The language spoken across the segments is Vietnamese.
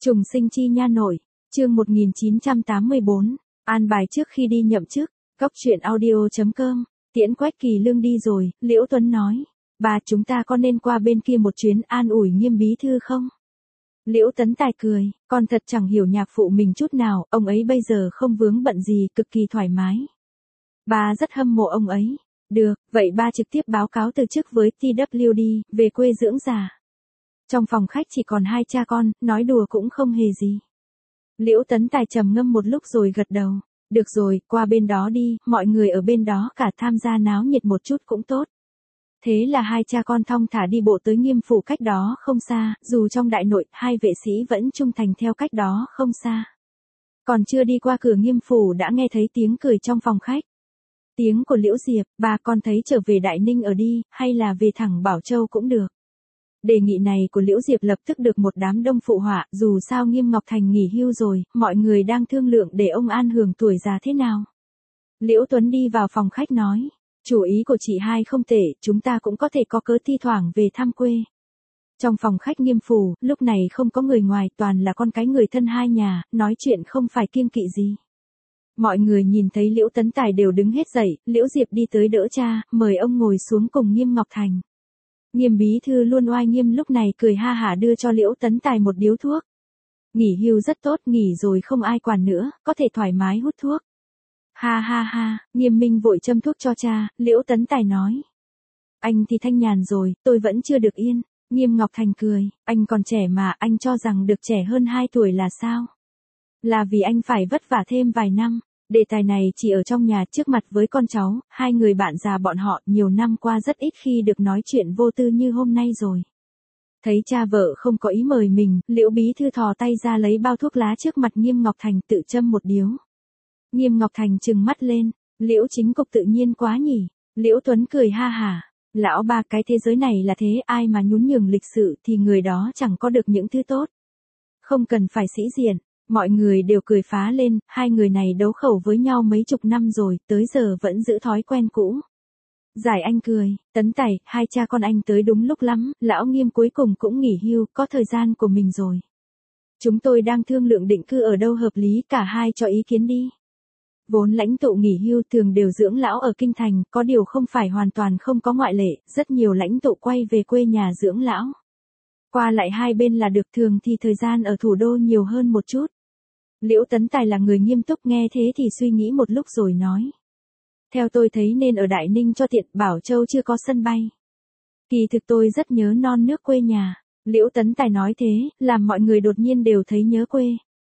Trùng sinh chi nha nội, chương 1984, an bài trước khi đi nhậm chức, góc truyện audio.com, tiễn Quách Kỳ Lương đi rồi, Liễu Tuấn nói, bà chúng ta có nên qua bên kia một chuyến an ủi Nghiêm bí thư không? Liễu Tấn Tài cười, con thật chẳng hiểu nhạc phụ mình chút nào, ông ấy bây giờ không vướng bận gì, cực kỳ thoải mái. Bà rất hâm mộ ông ấy. Được, vậy ba trực tiếp báo cáo từ chức với TWD, về quê dưỡng già. Trong phòng khách chỉ còn hai cha con, nói đùa cũng không hề gì. Liễu Tấn Tài trầm ngâm một lúc rồi gật đầu. Được rồi, qua bên đó đi, mọi người ở bên đó cả tham gia náo nhiệt một chút cũng tốt. Thế là hai cha con thong thả đi bộ tới Nghiêm phủ cách đó không xa, dù trong đại nội, hai vệ sĩ vẫn trung thành theo cách đó không xa. Còn chưa đi qua cửa Nghiêm phủ đã nghe thấy tiếng cười trong phòng khách. Tiếng của Liễu Diệp, bà con thấy trở về Đại Ninh ở đi, hay là về thẳng Bảo Châu cũng được. Đề nghị này của Liễu Diệp lập tức được một đám đông phụ họa, dù sao Nghiêm Ngọc Thành nghỉ hưu rồi, mọi người đang thương lượng để ông an hưởng tuổi già thế nào. Liễu Tuấn đi vào phòng khách nói, chủ ý của chị hai không tệ, chúng ta cũng có thể có cớ thi thoảng về thăm quê. Trong phòng khách Nghiêm phủ, lúc này không có người ngoài, toàn là con cái người thân hai nhà, nói chuyện không phải kiêng kỵ gì. Mọi người nhìn thấy Liễu Tấn Tài đều đứng hết dậy, Liễu Diệp đi tới đỡ cha, mời ông ngồi xuống cùng Nghiêm Ngọc Thành. Nghiêm bí thư luôn oai nghiêm lúc này cười ha hả đưa cho Liễu Tấn Tài một điếu thuốc. Nghỉ hưu rất tốt, nghỉ rồi không ai quản nữa, có thể thoải mái hút thuốc. Ha ha ha, Nghiêm Minh vội châm thuốc cho cha, Liễu Tấn Tài nói. Anh thì thanh nhàn rồi, tôi vẫn chưa được yên. Nghiêm Ngọc Thành cười, anh còn trẻ mà, anh cho rằng được trẻ hơn 2 tuổi là sao? Là vì anh phải vất vả thêm vài năm. Đề tài này chỉ ở trong nhà trước mặt với con cháu, hai người bạn già bọn họ nhiều năm qua rất ít khi được nói chuyện vô tư như hôm nay rồi. Thấy cha vợ không có ý mời mình, Liễu bí thư thò tay ra lấy bao thuốc lá trước mặt Nghiêm Ngọc Thành tự châm một điếu. Nghiêm Ngọc Thành trừng mắt lên, Liễu chính cục tự nhiên quá nhỉ. Liễu Tuấn cười ha hả, lão ba cái thế giới này là thế, ai mà nhún nhường lịch sự thì người đó chẳng có được những thứ tốt. Không cần phải sĩ diện. Mọi người đều cười phá lên, hai người này đấu khẩu với nhau mấy chục năm rồi, tới giờ vẫn giữ thói quen cũ. Giải Anh cười, Tấn Tài, hai cha con anh tới đúng lúc lắm, lão Nghiêm cuối cùng cũng nghỉ hưu, có thời gian của mình rồi. Chúng tôi đang thương lượng định cư ở đâu hợp lý, cả hai cho ý kiến đi. Vốn lãnh tụ nghỉ hưu thường đều dưỡng lão ở kinh thành, có điều không phải hoàn toàn không có ngoại lệ, rất nhiều lãnh tụ quay về quê nhà dưỡng lão. Qua lại hai bên là được, thường thì thời gian ở thủ đô nhiều hơn một chút. Liễu Tấn Tài là người nghiêm túc, nghe thế thì suy nghĩ một lúc rồi nói. Theo tôi thấy nên ở Đại Ninh cho tiện, Bảo Châu chưa có sân bay. Kỳ thực tôi rất nhớ non nước quê nhà. Liễu Tấn Tài nói thế, làm mọi người đột nhiên đều thấy nhớ quê.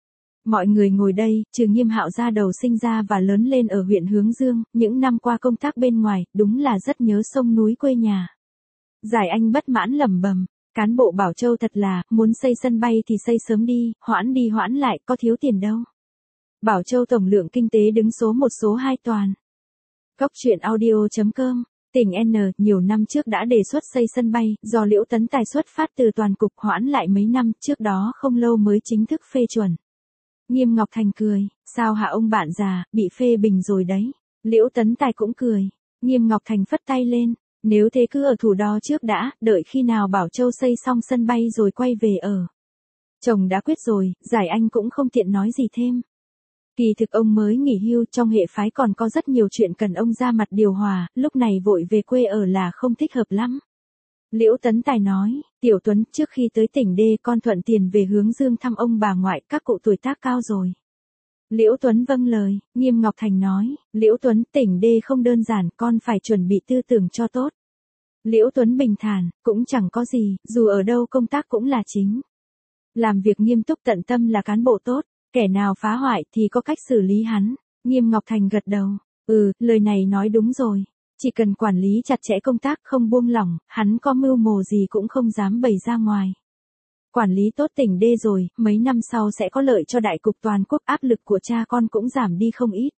Mọi người ngồi đây, trừ Nghiêm Hạo ra đầu sinh ra và lớn lên ở huyện Hướng Dương, những năm qua công tác bên ngoài, đúng là rất nhớ sông núi quê nhà. Giải Anh bất mãn lẩm bẩm. Cán bộ Bảo Châu thật là, muốn xây sân bay thì xây sớm đi hoãn lại, có thiếu tiền đâu. Bảo Châu tổng lượng kinh tế đứng số 1 số 2 toàn. Góc truyện audio.com, tỉnh N, nhiều năm trước đã đề xuất xây sân bay, do Liễu Tấn Tài xuất phát từ toàn cục hoãn lại mấy năm, trước đó không lâu mới chính thức phê chuẩn. Nghiêm Ngọc Thành cười, sao hả ông bạn già, bị phê bình rồi đấy. Liễu Tấn Tài cũng cười, Nghiêm Ngọc Thành phất tay lên. Nếu thế cứ ở thủ đô trước đã, đợi khi nào Bảo Châu xây xong sân bay rồi quay về ở. Chồng đã quyết rồi, Giải Anh cũng không tiện nói gì thêm. Kỳ thực ông mới nghỉ hưu, trong hệ phái còn có rất nhiều chuyện cần ông ra mặt điều hòa, lúc này vội về quê ở là không thích hợp lắm. Liễu Tấn Tài nói, Tiểu Tuấn, trước khi tới tỉnh D con thuận tiền về Hướng Dương thăm ông bà ngoại, các cụ tuổi tác cao rồi. Liễu Tuấn vâng lời, Nghiêm Ngọc Thành nói, Liễu Tuấn, tỉnh D không đơn giản, con phải chuẩn bị tư tưởng cho tốt. Liễu Tuấn bình thản, cũng chẳng có gì, dù ở đâu công tác cũng là chính. Làm việc nghiêm túc tận tâm là cán bộ tốt, kẻ nào phá hoại thì có cách xử lý hắn. Nghiêm Ngọc Thành gật đầu, lời này nói đúng rồi. Chỉ cần quản lý chặt chẽ công tác không buông lỏng, hắn có mưu mồ gì cũng không dám bày ra ngoài. Quản lý tốt tỉnh D rồi, mấy năm sau sẽ có lợi cho đại cục toàn quốc, áp lực của cha con cũng giảm đi không ít.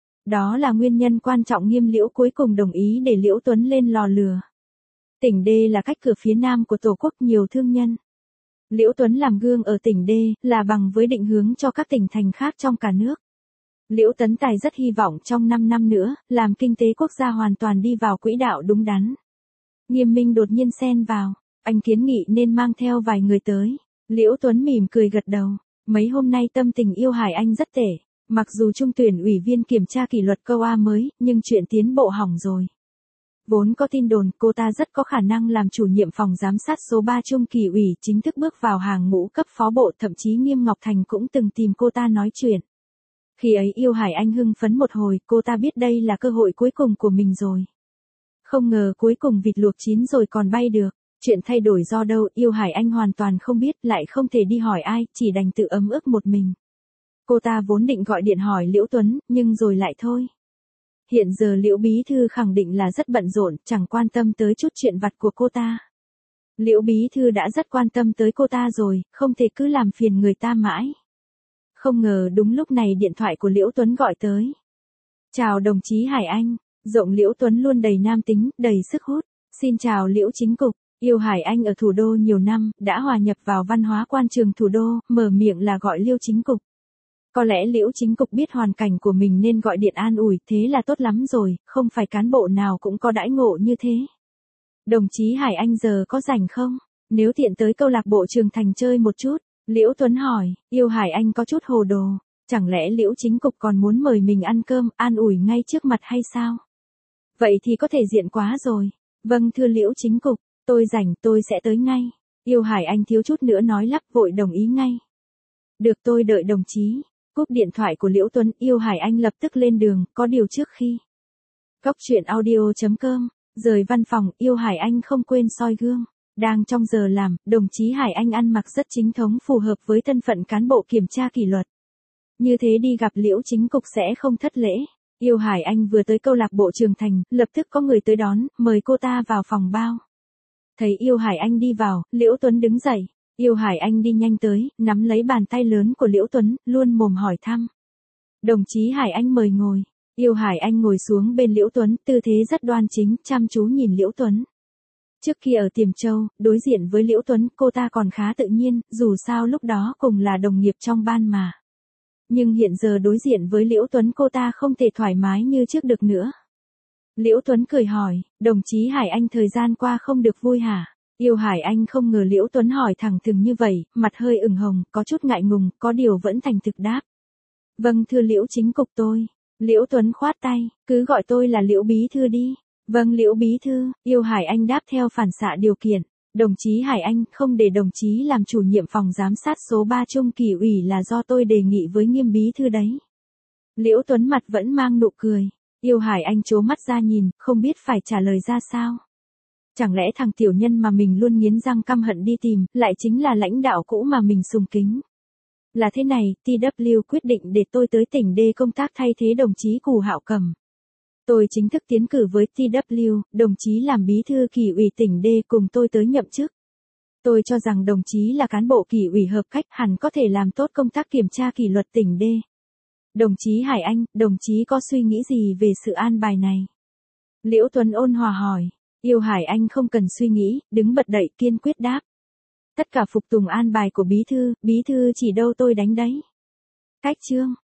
Đó là nguyên nhân quan trọng Nghiêm Liễu cuối cùng đồng ý để Liễu Tuấn lên lò lửa. Tỉnh D là cách cửa phía nam của Tổ quốc, nhiều thương nhân. Liễu Tuấn làm gương ở tỉnh D, là bằng với định hướng cho các tỉnh thành khác trong cả nước. Liễu Tấn Tài rất hy vọng trong 5 năm nữa, làm kinh tế quốc gia hoàn toàn đi vào quỹ đạo đúng đắn. Nghiêm Minh đột nhiên xen vào, anh kiến nghị nên mang theo vài người tới. Liễu Tuấn mỉm cười gật đầu, Mấy hôm nay tâm tình Yêu Hải Anh rất tệ. Mặc dù trung tuyển ủy viên kiểm tra kỷ luật câu A mới, nhưng chuyện tiến bộ hỏng rồi. Vốn có tin đồn cô ta rất có khả năng làm chủ nhiệm phòng giám sát số 3 Trung kỳ ủy, chính thức bước vào hàng ngũ cấp phó bộ, thậm chí Nghiêm Ngọc Thành cũng từng tìm cô ta nói chuyện. Khi ấy Yêu Hải Anh hưng phấn một hồi, cô ta biết đây là cơ hội cuối cùng của mình rồi. Không ngờ cuối cùng vịt luộc chín rồi còn bay được. Chuyện thay đổi do đâu Yêu Hải Anh hoàn toàn không biết, lại không thể đi hỏi ai, chỉ đành tự ấm ức một mình. Cô ta vốn định gọi điện hỏi Liễu Tuấn, nhưng rồi lại thôi. Hiện giờ Liễu Bí Thư khẳng định là rất bận rộn, chẳng quan tâm tới chút chuyện vặt của cô ta. Liễu Bí Thư đã rất quan tâm tới cô ta rồi, không thể cứ làm phiền người ta mãi. Không ngờ đúng lúc này điện thoại của Liễu Tuấn gọi tới. Chào đồng chí Hải Anh, giọng Liễu Tuấn luôn đầy nam tính, đầy sức hút. Xin chào Liễu Chính Cục, Yêu Hải Anh ở thủ đô nhiều năm, đã hòa nhập vào văn hóa quan trường thủ đô, mở miệng là gọi Liễu Chính Cục. Có lẽ Liễu Chính Cục biết hoàn cảnh của mình nên gọi điện an ủi, thế là tốt lắm rồi, không phải cán bộ nào cũng có đãi ngộ như thế. Đồng chí Hải Anh giờ có rảnh không? Nếu tiện tới câu lạc bộ Trường Thành chơi một chút. Liễu Tuấn hỏi. Yêu Hải Anh có chút hồ đồ. Chẳng lẽ Liễu Chính Cục còn muốn mời mình ăn cơm, an ủi ngay trước mặt hay sao? Vậy thì có thể diện quá rồi. Vâng thưa Liễu Chính Cục, tôi rảnh tôi sẽ tới ngay. Yêu Hải Anh thiếu chút nữa nói lắp vội đồng ý ngay. Được tôi đợi đồng chí. Cúp điện thoại của Liễu Tuấn, Yêu Hải Anh lập tức lên đường, có điều trước khi. Cóc truyện audio.com, rời văn phòng, Yêu Hải Anh không quên soi gương. Đang trong giờ làm, đồng chí Hải Anh ăn mặc rất chính thống phù hợp với thân phận cán bộ kiểm tra kỷ luật. Như thế đi gặp Liễu Chính Cục sẽ không thất lễ. Yêu Hải Anh vừa tới câu lạc bộ Trường Thành, lập tức có người tới đón, mời cô ta vào phòng bao. Thấy Yêu Hải Anh đi vào, Liễu Tuấn đứng dậy. Yêu Hải Anh đi nhanh tới, nắm lấy bàn tay lớn của Liễu Tuấn, luôn mồm hỏi thăm. Đồng chí Hải Anh mời ngồi. Yêu Hải Anh ngồi xuống bên Liễu Tuấn, tư thế rất đoan chính, chăm chú nhìn Liễu Tuấn. Trước khi ở Tiềm Châu, đối diện với Liễu Tuấn, cô ta còn khá tự nhiên, dù sao lúc đó cùng là đồng nghiệp trong ban mà. Nhưng hiện giờ đối diện với Liễu Tuấn cô ta không thể thoải mái như trước được nữa. Liễu Tuấn cười hỏi, đồng chí Hải Anh thời gian qua không được vui hả? Yêu Hải Anh không ngờ Liễu Tuấn hỏi thẳng thừng như vậy, mặt hơi ửng hồng, có chút ngại ngùng, có điều vẫn thành thực đáp. Vâng thưa Liễu Chính Cục tôi. Liễu Tuấn khoát tay, cứ gọi tôi là Liễu Bí Thư đi. Vâng Liễu Bí Thư, Yêu Hải Anh đáp theo phản xạ điều kiện. Đồng chí Hải Anh, không để đồng chí làm chủ nhiệm phòng giám sát số 3 Trung kỳ ủy là do tôi đề nghị với Nghiêm Bí Thư đấy. Liễu Tuấn mặt vẫn mang nụ cười. Yêu Hải Anh trố mắt ra nhìn, không biết phải trả lời ra sao. Chẳng lẽ thằng tiểu nhân mà mình luôn nghiến răng căm hận đi tìm, lại chính là lãnh đạo cũ mà mình sùng kính. Là thế này, TW quyết định để tôi tới tỉnh D công tác thay thế đồng chí Cù Hạo Cầm. Tôi chính thức tiến cử với TW, đồng chí làm bí thư kỳ ủy tỉnh D cùng tôi tới nhậm chức. Tôi cho rằng đồng chí là cán bộ kỳ ủy hợp cách hẳn có thể làm tốt công tác kiểm tra kỷ luật tỉnh D. Đồng chí Hải Anh, đồng chí có suy nghĩ gì về sự an bài này? Liễu Tuấn ôn hòa hỏi. Yêu Hải Anh không cần suy nghĩ, đứng bật dậy kiên quyết đáp. Tất cả phục tùng an bài của bí thư chỉ đâu tôi đánh đấy. Cách chương.